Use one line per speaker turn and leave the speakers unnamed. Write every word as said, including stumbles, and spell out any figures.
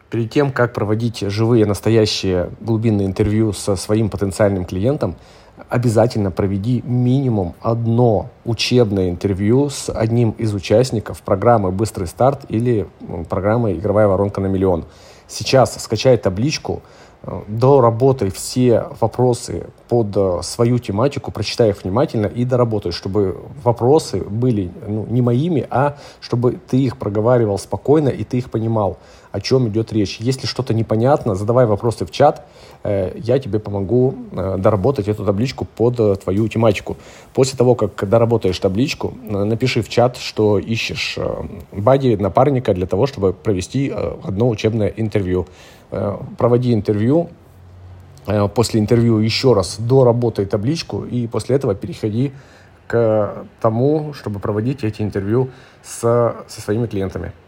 Перед тем, как проводить живые, настоящие глубинные интервью со своим потенциальным клиентом, обязательно проведи минимум одно учебное интервью с одним из участников программы «Быстрый старт» или программы «Игровая воронка на миллион». Сейчас скачай табличку, доработай все вопросы под свою тематику, прочитай их внимательно и доработай, чтобы вопросы были ну, не моими, а чтобы ты их проговаривал спокойно и ты их понимал, о чем идет речь. Если что-то непонятно, задавай вопросы в чат, я тебе помогу доработать эту табличку под твою тематику. После того, как доработаешь табличку, напиши в чат, что ищешь бадди, напарника для того, чтобы провести одно учебное интервью. Проводи интервью, после интервью еще раз доработай табличку и после этого переходи к тому, чтобы проводить эти интервью с, со своими клиентами.